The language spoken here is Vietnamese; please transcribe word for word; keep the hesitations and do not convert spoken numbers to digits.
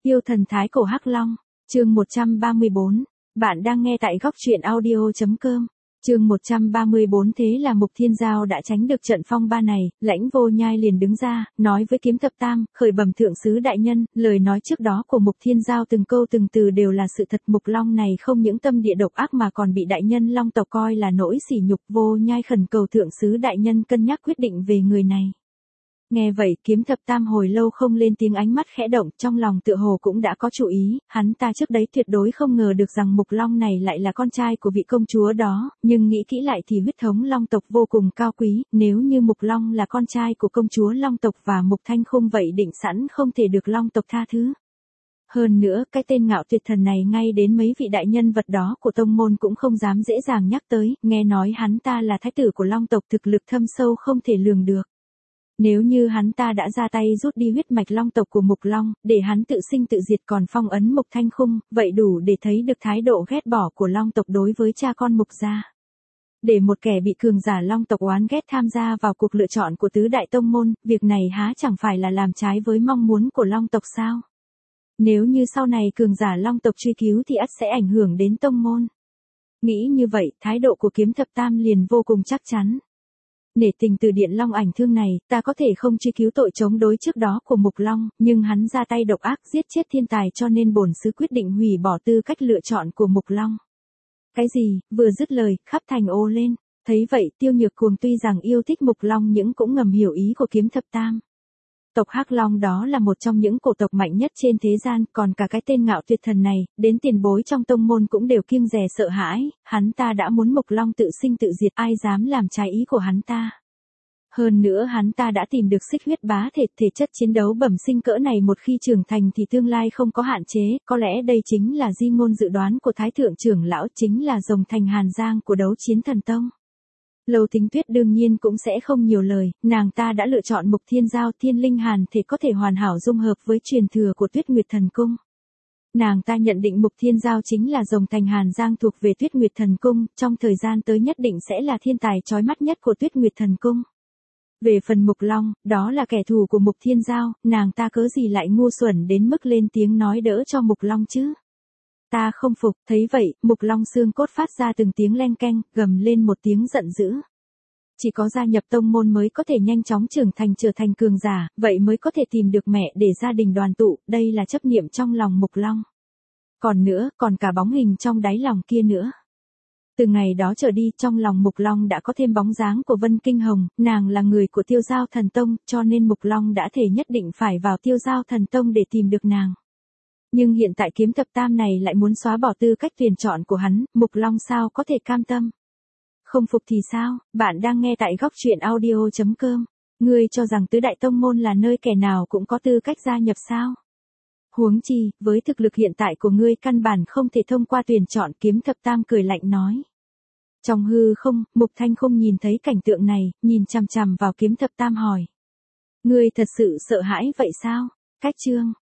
Tiêu thần thái cổ Hắc Long, chương một trăm ba mươi bốn. Bạn đang nghe tại góc truyện audio chấm com. Chương một trăm ba mươi bốn. Thế là Mục Thiên Giao đã tránh được trận phong ba này, Lãnh Vô Nhai liền đứng ra, nói với Kiếm Thập Tam, khởi bẩm thượng sứ đại nhân, lời nói trước đó của Mục Thiên Giao từng câu từng từ đều là sự thật. Mục Long này không những tâm địa độc ác mà còn bị đại nhân Long tộc coi là nỗi sỉ nhục. Vô Nhai khẩn cầu thượng sứ đại nhân cân nhắc quyết định về người này. Nghe vậy, Kiếm Thập Tam hồi lâu không lên tiếng, ánh mắt khẽ động, trong lòng tựa hồ cũng đã có chủ ý, hắn ta trước đấy tuyệt đối không ngờ được rằng Mục Long này lại là con trai của vị công chúa đó, nhưng nghĩ kỹ lại thì huyết thống Long tộc vô cùng cao quý, nếu như Mục Long là con trai của công chúa Long tộc và Mục Thanh Khung vậy định sẵn không thể được Long tộc tha thứ. Hơn nữa, cái tên Ngạo Tuyệt Thần này ngay đến mấy vị đại nhân vật đó của tông môn cũng không dám dễ dàng nhắc tới, nghe nói hắn ta là thái tử của Long tộc, thực lực thâm sâu không thể lường được. Nếu như hắn ta đã ra tay rút đi huyết mạch Long tộc của Mục Long, để hắn tự sinh tự diệt còn phong ấn Mục Thanh Khung, vậy đủ để thấy được thái độ ghét bỏ của Long tộc đối với cha con Mục gia. Để một kẻ bị cường giả Long tộc oán ghét tham gia vào cuộc lựa chọn của tứ đại tông môn, việc này há chẳng phải là làm trái với mong muốn của Long tộc sao? Nếu như sau này cường giả Long tộc truy cứu thì ắt sẽ ảnh hưởng đến tông môn. Nghĩ như vậy, thái độ của Kiếm Thập Tam liền vô cùng chắc chắn. Nể tình từ điện Long Ảnh Thương này, ta có thể không truy cứu tội chống đối trước đó của Mục Long, nhưng hắn ra tay độc ác giết chết thiên tài cho nên bổn sứ quyết định hủy bỏ tư cách lựa chọn của Mục Long. Cái gì? Vừa dứt lời, khắp thành ồ lên. Thấy vậy, Tiêu Nhược Cuồng tuy rằng yêu thích Mục Long nhưng cũng ngầm hiểu ý của Kiếm Thập Tam. Tộc Hắc Long đó là một trong những cổ tộc mạnh nhất trên thế gian, còn cả cái tên Ngạo Tuyệt Thần này, đến tiền bối trong tông môn cũng đều kiêng dè sợ hãi, hắn ta đã muốn Mục Long tự sinh tự diệt, ai dám làm trái ý của hắn ta. Hơn nữa hắn ta đã tìm được xích huyết bá thể, thể chất chiến đấu bẩm sinh cỡ này một khi trưởng thành thì tương lai không có hạn chế, có lẽ đây chính là di ngôn dự đoán của Thái Thượng trưởng lão, chính là rồng thành Hàn Giang của Đấu Chiến Thần Tông. Lâu Thính Tuyết đương nhiên cũng sẽ không nhiều lời, nàng ta đã lựa chọn Mục Thiên Giao, thiên linh hàn thể có thể hoàn hảo dung hợp với truyền thừa của Tuyết Nguyệt Thần Cung. Nàng ta nhận định Mục Thiên Giao chính là rồng thành Hàn Giang thuộc về Tuyết Nguyệt Thần Cung, trong thời gian tới nhất định sẽ là thiên tài chói mắt nhất của Tuyết Nguyệt Thần Cung. Về phần Mục Long, đó là kẻ thù của Mục Thiên Giao, nàng ta cớ gì lại ngu xuẩn đến mức lên tiếng nói đỡ cho Mục Long chứ? Ta không phục. Thấy vậy, Mục Long xương cốt phát ra từng tiếng len keng, gầm lên một tiếng giận dữ. Chỉ có gia nhập tông môn mới có thể nhanh chóng trưởng thành trở thành cường giả, vậy mới có thể tìm được mẹ để gia đình đoàn tụ, đây là chấp niệm trong lòng Mục Long. Còn nữa, còn cả bóng hình trong đáy lòng kia nữa. Từ ngày đó trở đi, trong lòng Mục Long đã có thêm bóng dáng của Vân Kinh Hồng, nàng là người của Tiêu Giao Thần Tông, cho nên Mục Long đã thể nhất định phải vào Tiêu Giao Thần Tông để tìm được nàng. Nhưng hiện tại Kiếm Thập Tam này lại muốn xóa bỏ tư cách tuyển chọn của hắn, Mục Long sao có thể cam tâm? Không phục thì sao? Bạn đang nghe tại góc truyện audio chấm com. Ngươi cho rằng tứ đại tông môn là nơi kẻ nào cũng có tư cách gia nhập sao? Huống chi, với thực lực hiện tại của ngươi căn bản không thể thông qua tuyển chọn. Kiếm Thập Tam cười lạnh nói. Trong hư không, Mục Thanh Khung nhìn thấy cảnh tượng này, nhìn chằm chằm vào Kiếm Thập Tam hỏi. Ngươi thật sự sợ hãi vậy sao? Cách chương.